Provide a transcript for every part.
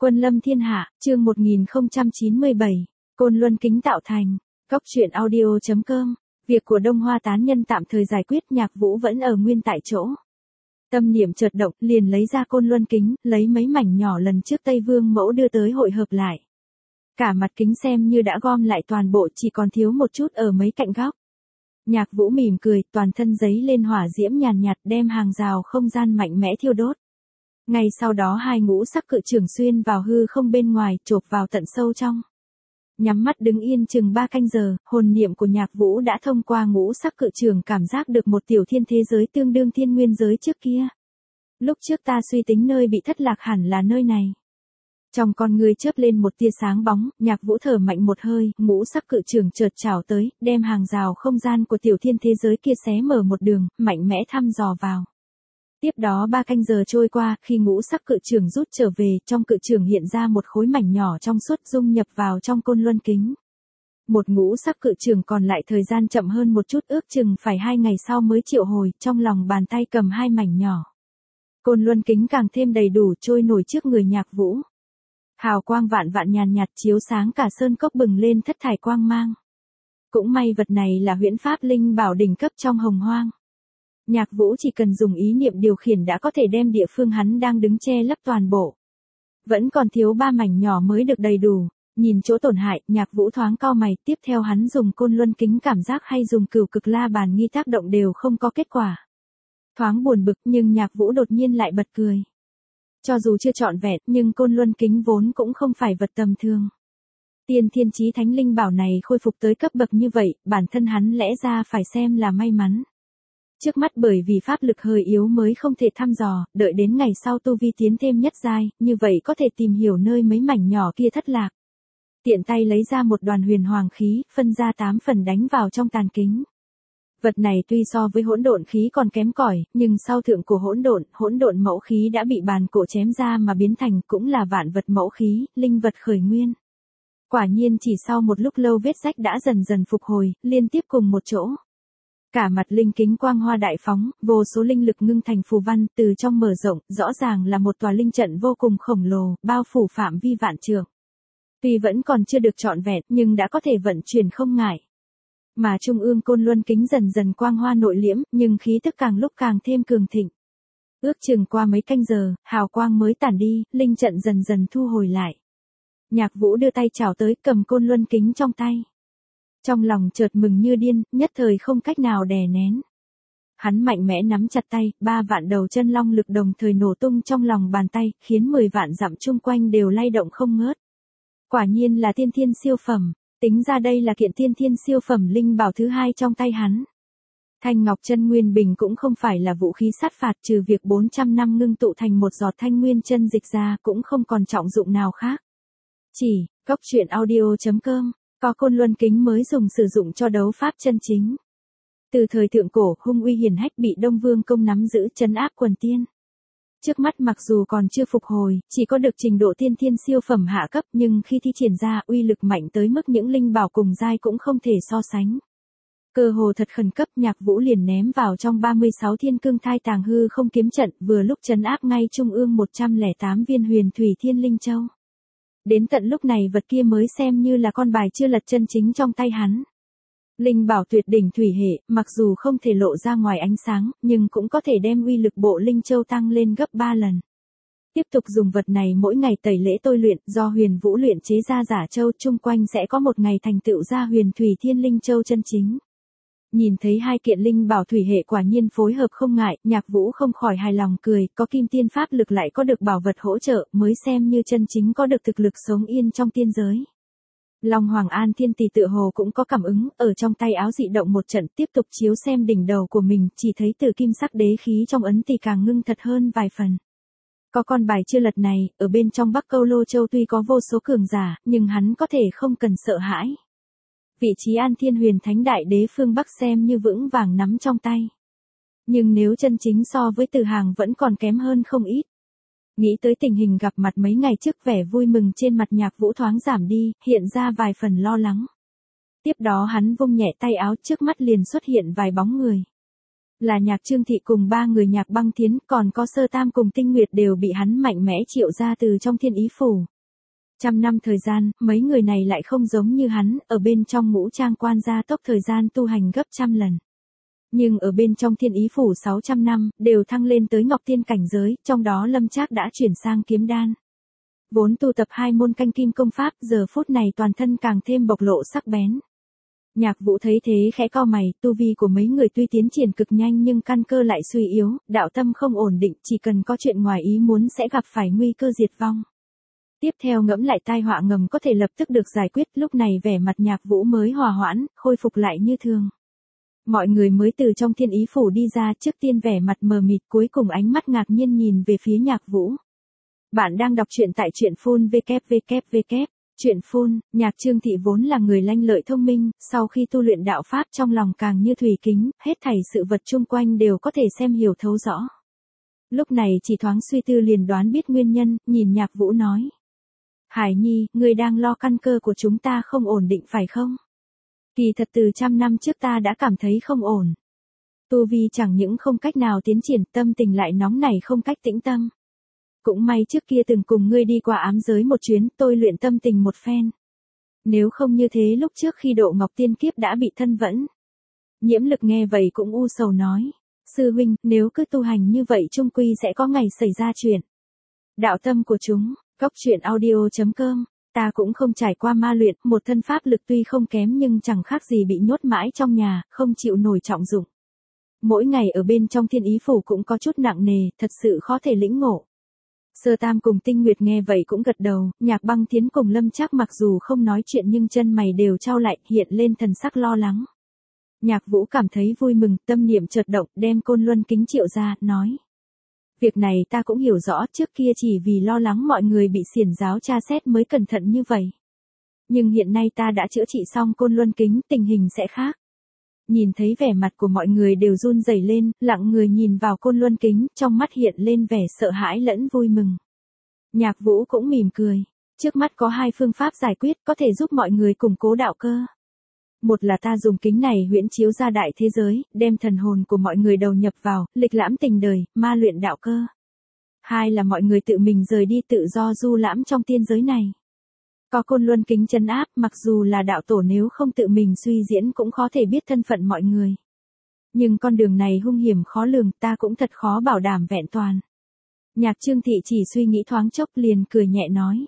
Quân lâm thiên hạ, chương 1097, Côn Luân kính tạo thành. Góc truyện audio.com. Việc của Đông Hoa tán nhân tạm thời giải quyết, Nhạc Vũ vẫn ở nguyên tại chỗ. Tâm niệm chợt động, liền lấy ra Côn Luân kính, lấy mấy mảnh nhỏ lần trước Tây Vương mẫu đưa tới hội hợp lại. Cả mặt kính xem như đã gom lại toàn bộ, chỉ còn thiếu một chút ở mấy cạnh góc. Nhạc Vũ mỉm cười, toàn thân giấy lên hỏa diễm nhàn nhạt, đem hàng rào không gian mạnh mẽ thiêu đốt. Ngay sau đó hai ngũ sắc cự trường xuyên vào hư không bên ngoài, chộp vào tận sâu trong. Nhắm mắt đứng yên chừng 3 canh giờ, hồn niệm của Nhạc Vũ đã thông qua ngũ sắc cự trường cảm giác được một tiểu thiên thế giới tương đương thiên nguyên giới trước kia. Lúc trước ta suy tính nơi bị thất lạc hẳn là nơi này. Trong con người chớp lên một tia sáng bóng, Nhạc Vũ thở mạnh một hơi, ngũ sắc cự trường chợt trào tới, đem hàng rào không gian của tiểu thiên thế giới kia xé mở một đường, mạnh mẽ thăm dò vào. Tiếp đó 3 canh giờ trôi qua, khi ngũ sắc cự trường rút trở về, trong cự trường hiện ra một khối mảnh nhỏ trong suốt dung nhập vào trong Côn Luân kính. Một ngũ sắc cự trường còn lại thời gian chậm hơn một chút, ước chừng phải 2 ngày sau mới triệu hồi, trong lòng bàn tay cầm 2 mảnh nhỏ. Côn Luân kính càng thêm đầy đủ trôi nổi trước người Nhạc Vũ. Hào quang vạn vạn nhàn nhạt chiếu sáng cả sơn cốc bừng lên thất thải quang mang. Cũng may vật này là huyễn pháp linh bảo đỉnh cấp trong Hồng Hoang. Nhạc Vũ chỉ cần dùng ý niệm điều khiển đã có thể đem địa phương hắn đang đứng che lấp toàn bộ. Vẫn còn thiếu 3 mảnh nhỏ mới được đầy đủ, nhìn chỗ tổn hại, Nhạc Vũ thoáng cau mày, tiếp theo hắn dùng Côn Luân kính cảm giác hay dùng Cửu Cực La Bàn nghi tác động đều không có kết quả. Thoáng buồn bực nhưng Nhạc Vũ đột nhiên lại bật cười. Cho dù chưa trọn vẹn nhưng Côn Luân kính vốn cũng không phải vật tầm thường. Tiên thiên chí thánh linh bảo này khôi phục tới cấp bậc như vậy, bản thân hắn lẽ ra phải xem là may mắn. Trước mắt bởi vì pháp lực hơi yếu mới không thể thăm dò, đợi đến ngày sau tu vi tiến thêm nhất giai, như vậy có thể tìm hiểu nơi mấy mảnh nhỏ kia thất lạc. Tiện tay lấy ra một đoàn huyền hoàng khí, phân ra 8 phần đánh vào trong tàn kính. Vật này tuy so với hỗn độn khí còn kém cỏi, nhưng sau thượng của hỗn độn mẫu khí đã bị bàn cổ chém ra mà biến thành, cũng là vạn vật mẫu khí, linh vật khởi nguyên. Quả nhiên chỉ sau một lúc lâu vết rách đã dần dần phục hồi, liên tiếp cùng một chỗ. Cả mặt linh kính quang hoa đại phóng, vô số linh lực ngưng thành phù văn, từ trong mở rộng, rõ ràng là một tòa linh trận vô cùng khổng lồ, bao phủ phạm vi vạn trượng. Tuy vẫn còn chưa được trọn vẹn, nhưng đã có thể vận chuyển không ngại. Mà trung ương Côn Luân kính dần dần quang hoa nội liễm, nhưng khí tức càng lúc càng thêm cường thịnh. Ước chừng qua mấy canh giờ, hào quang mới tản đi, linh trận dần dần thu hồi lại. Nhạc Vũ đưa tay chảo tới, cầm Côn Luân kính trong tay. Trong lòng chợt mừng như điên, nhất thời không cách nào đè nén. Hắn mạnh mẽ nắm chặt tay, 3 vạn đầu chân long lực đồng thời nổ tung trong lòng bàn tay, khiến 10 vạn dặm chung quanh đều lay động không ngớt. Quả nhiên là tiên thiên siêu phẩm, tính ra đây là kiện tiên thiên siêu phẩm linh bảo thứ 2 trong tay hắn. Thanh Ngọc Chân Nguyên Bình cũng không phải là vũ khí sát phạt, trừ việc 400 năm ngưng tụ thành một giọt thanh nguyên chân dịch ra, cũng không còn trọng dụng nào khác. Chỉ, góc truyện audio.com. Có Côn Luân kính mới dùng sử dụng cho đấu pháp chân chính. Từ thời thượng cổ, hung uy hiển hách bị Đông Vương công nắm giữ trấn áp quần tiên. Trước mắt mặc dù còn chưa phục hồi, chỉ có được trình độ tiên thiên siêu phẩm hạ cấp, nhưng khi thi triển ra uy lực mạnh tới mức những linh bảo cùng giai cũng không thể so sánh. Cơ hồ thật khẩn cấp, Nhạc Vũ liền ném vào trong 36 thiên cương thai tàng hư không kiếm trận, vừa lúc trấn áp ngay trung ương 108 viên huyền thủy thiên linh châu. Đến tận lúc này vật kia mới xem như là con bài chưa lật chân chính trong tay hắn. Linh bảo tuyệt đỉnh thủy hệ, mặc dù không thể lộ ra ngoài ánh sáng, nhưng cũng có thể đem uy lực bộ linh châu tăng lên gấp 3 lần. Tiếp tục dùng vật này mỗi ngày tẩy lễ tôi luyện, do Huyền Vũ luyện chế ra giả châu, chung quanh sẽ có một ngày thành tựu ra huyền thủy thiên linh châu chân chính. Nhìn thấy 2 kiện linh bảo thủy hệ quả nhiên phối hợp không ngại, Nhạc Vũ không khỏi hài lòng cười, có kim tiên pháp lực lại có được bảo vật hỗ trợ, mới xem như chân chính có được thực lực sống yên trong tiên giới. Long Hoàng An Thiên Tỷ tựa hồ cũng có cảm ứng, ở trong tay áo dị động một trận, tiếp tục chiếu xem đỉnh đầu của mình, chỉ thấy từ kim sắc đế khí trong ấn tỷ càng ngưng thật hơn vài phần. Có con bài chưa lật này, ở bên trong Bắc Câu Lô Châu tuy có vô số cường giả, nhưng hắn có thể không cần sợ hãi. Vị trí An Thiên Huyền Thánh Đại Đế phương Bắc xem như vững vàng nắm trong tay. Nhưng nếu chân chính so với Từ Hàng vẫn còn kém hơn không ít. Nghĩ tới tình hình gặp mặt mấy ngày trước, vẻ vui mừng trên mặt Nhạc Vũ thoáng giảm đi, hiện ra vài phần lo lắng. Tiếp đó hắn vung nhẹ tay áo, trước mắt liền xuất hiện vài bóng người. Là Nhạc Trương Thị cùng ba người Nhạc Băng Thiến, còn có Sơ Tam cùng Tinh Nguyệt đều bị hắn mạnh mẽ triệu ra từ trong Thiên Ý Phủ. 100 năm thời gian, mấy người này lại không giống như hắn, ở bên trong ngũ trang quan gia tốc thời gian tu hành gấp trăm lần. Nhưng ở bên trong Thiên Ý Phủ 600 năm, đều thăng lên tới Ngọc Tiên cảnh giới, trong đó Lâm Trác đã chuyển sang kiếm đan. Vốn tu tập 2 môn canh kim công pháp, giờ phút này toàn thân càng thêm bộc lộ sắc bén. Nhạc Vũ thấy thế khẽ cau mày, tu vi của mấy người tuy tiến triển cực nhanh nhưng căn cơ lại suy yếu, đạo tâm không ổn định, chỉ cần có chuyện ngoài ý muốn sẽ gặp phải nguy cơ diệt vong. Tiếp theo ngẫm lại tai họa ngầm có thể lập tức được giải quyết, lúc này vẻ mặt Nhạc Vũ mới hòa hoãn, khôi phục lại như thường. Mọi người mới từ trong Thiên Ý Phủ đi ra, trước tiên vẻ mặt mờ mịt, cuối cùng ánh mắt ngạc nhiên nhìn về phía Nhạc Vũ. Bạn đang đọc truyện tại truyện phun www. Truyện phun, Nhạc Trương Thị vốn là người lanh lợi thông minh, sau khi tu luyện đạo pháp trong lòng càng như thủy kính, hết thảy sự vật chung quanh đều có thể xem hiểu thấu rõ. Lúc này chỉ thoáng suy tư liền đoán biết nguyên nhân, nhìn Nhạc Vũ nói. Hải Nhi, ngươi đang lo căn cơ của chúng ta không ổn định phải không? Kỳ thật từ 100 năm trước ta đã cảm thấy không ổn. Tu vi chẳng những không cách nào tiến triển, tâm tình lại nóng nảy không cách tĩnh tâm. Cũng may trước kia từng cùng ngươi đi qua ám giới một chuyến, tôi luyện tâm tình một phen. Nếu không như thế lúc trước khi độ Ngọc Tiên kiếp đã bị thân vẫn. Nhiễm Lực nghe vậy cũng u sầu nói. Sư huynh, nếu cứ tu hành như vậy chung quy sẽ có ngày xảy ra chuyện. Đạo tâm của chúng, Cốc Truyện Audio.com. Ta cũng không trải qua ma luyện, một thân pháp lực tuy không kém nhưng chẳng khác gì bị nhốt mãi trong nhà, không chịu nổi trọng dụng. Mỗi ngày ở bên trong Thiên Ý Phủ cũng có chút nặng nề, thật sự khó thể lĩnh ngộ. Sơ Tam cùng Tinh Nguyệt nghe vậy cũng gật đầu, Nhạc Băng Thiến cùng Lâm Trác mặc dù không nói chuyện nhưng chân mày đều chau lại, hiện lên thần sắc lo lắng. Nhạc Vũ cảm thấy vui mừng, tâm niệm chợt động, đem Côn Luân Kính triệu ra, nói. Việc này ta cũng hiểu rõ, trước kia chỉ vì lo lắng mọi người bị xiển giáo tra xét mới cẩn thận như vậy. Nhưng hiện nay ta đã chữa trị xong Côn Luân Kính, tình hình sẽ khác. Nhìn thấy vẻ mặt của mọi người đều run rẩy lên, lặng người nhìn vào Côn Luân Kính, trong mắt hiện lên vẻ sợ hãi lẫn vui mừng. Nhạc Vũ cũng mỉm cười. Trước mắt có 2 phương pháp giải quyết có thể giúp mọi người củng cố đạo cơ. Một là ta dùng kính này huyễn chiếu ra đại thế giới, đem thần hồn của mọi người đầu nhập vào, lịch lãm tình đời, ma luyện đạo cơ. 2 là mọi người tự mình rời đi tự do du lãm trong tiên giới này. Có Côn Luân Kính trấn áp, mặc dù là đạo tổ nếu không tự mình suy diễn cũng khó thể biết thân phận mọi người. Nhưng con đường này hung hiểm khó lường, ta cũng thật khó bảo đảm vẹn toàn. Nhạc Trương Thị chỉ suy nghĩ thoáng chốc liền cười nhẹ nói.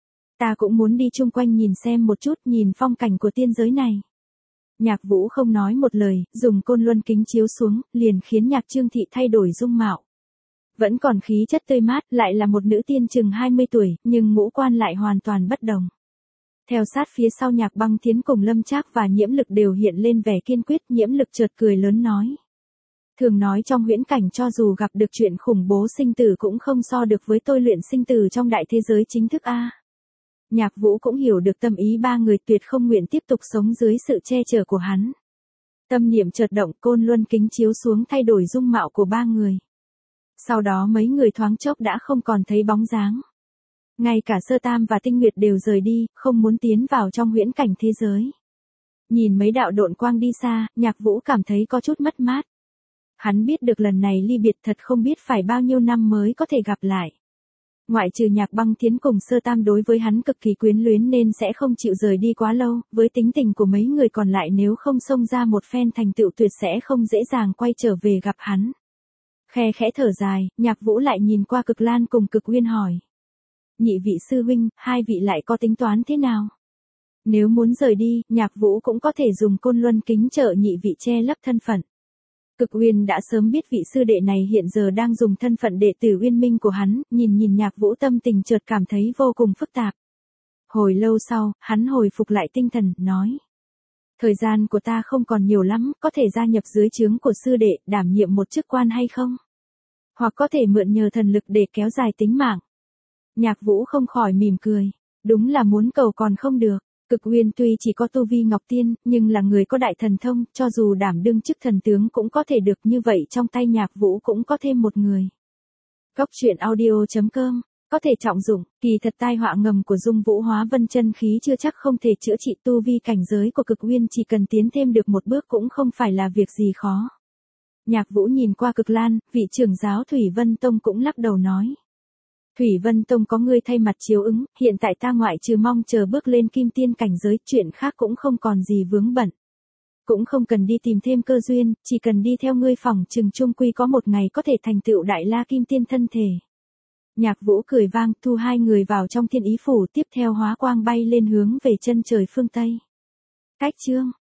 Ta cũng muốn đi chung quanh nhìn xem một chút, nhìn phong cảnh của tiên giới này. Nhạc Vũ không nói một lời, dùng Côn Luân Kính chiếu xuống, liền khiến Nhạc Trương Thị thay đổi dung mạo. Vẫn còn khí chất tươi mát, lại là một nữ tiên chừng 20 tuổi, nhưng ngũ quan lại hoàn toàn bất đồng. Theo sát phía sau Nhạc Băng Thiến cùng Lâm Trác và Nhiễm Lực đều hiện lên vẻ kiên quyết, Nhiễm Lực chợt cười lớn nói. Thường nói trong huyễn cảnh cho dù gặp được chuyện khủng bố sinh tử cũng không so được với tôi luyện sinh tử trong đại thế giới chính thức a. Nhạc Vũ cũng hiểu được tâm ý ba người tuyệt không nguyện tiếp tục sống dưới sự che chở của hắn. Tâm niệm chợt động, Côn Luân Kính chiếu xuống thay đổi dung mạo của ba người. Sau đó mấy người thoáng chốc đã không còn thấy bóng dáng. Ngay cả Sơ Tam và Tinh Nguyệt đều rời đi, không muốn tiến vào trong huyễn cảnh thế giới. Nhìn mấy đạo độn quang đi xa, Nhạc Vũ cảm thấy có chút mất mát. Hắn biết được lần này ly biệt thật không biết phải bao nhiêu năm mới có thể gặp lại. Ngoại trừ Nhạc Băng Thiến cùng Sơ Tam đối với hắn cực kỳ quyến luyến nên sẽ không chịu rời đi quá lâu, với tính tình của mấy người còn lại nếu không xông ra một phen thành tựu tuyệt sẽ không dễ dàng quay trở về gặp hắn. Khe khẽ thở dài, Nhạc Vũ lại nhìn qua Cực Lan cùng Cực Uyên hỏi. Nhị vị sư huynh, 2 vị lại có tính toán thế nào? Nếu muốn rời đi, Nhạc Vũ cũng có thể dùng Côn Luân Kính trợ nhị vị che lấp thân phận. Cực Uyên đã sớm biết vị sư đệ này hiện giờ đang dùng thân phận đệ tử Uyên Minh của hắn, nhìn Nhạc Vũ tâm tình chợt cảm thấy vô cùng phức tạp. Hồi lâu sau, hắn hồi phục lại tinh thần, nói. Thời gian của ta không còn nhiều lắm, có thể gia nhập dưới trướng của sư đệ, đảm nhiệm một chức quan hay không? Hoặc có thể mượn nhờ thần lực để kéo dài tính mạng. Nhạc Vũ không khỏi mỉm cười. Đúng là muốn cầu còn không được. Cực Uyên tuy chỉ có tu vi Ngọc Tiên, nhưng là người có đại thần thông, cho dù đảm đương chức thần tướng cũng có thể được, như vậy trong tay Nhạc Vũ cũng có thêm một người. Cốc Truyện Audio.com. Có thể trọng dụng, kỳ thật tai họa ngầm của Dung Vũ Hóa Vân chân khí chưa chắc không thể chữa trị, tu vi cảnh giới của Cực Uyên chỉ cần tiến thêm được một bước cũng không phải là việc gì khó. Nhạc Vũ nhìn qua Cực Lan, vị trưởng giáo Thủy Vân Tông cũng lắc đầu nói. Thủy Vân Tông có ngươi thay mặt chiếu ứng, hiện tại ta ngoại trừ mong chờ bước lên kim tiên cảnh giới, chuyện khác cũng không còn gì vướng bận. Cũng không cần đi tìm thêm cơ duyên, chỉ cần đi theo ngươi phỏng chừng chung quy có một ngày có thể thành tựu đại la kim tiên thân thể. Nhạc Vũ cười vang, thu hai người vào trong Thiên Ý Phủ, tiếp theo hóa quang bay lên hướng về chân trời phương Tây. Cách chương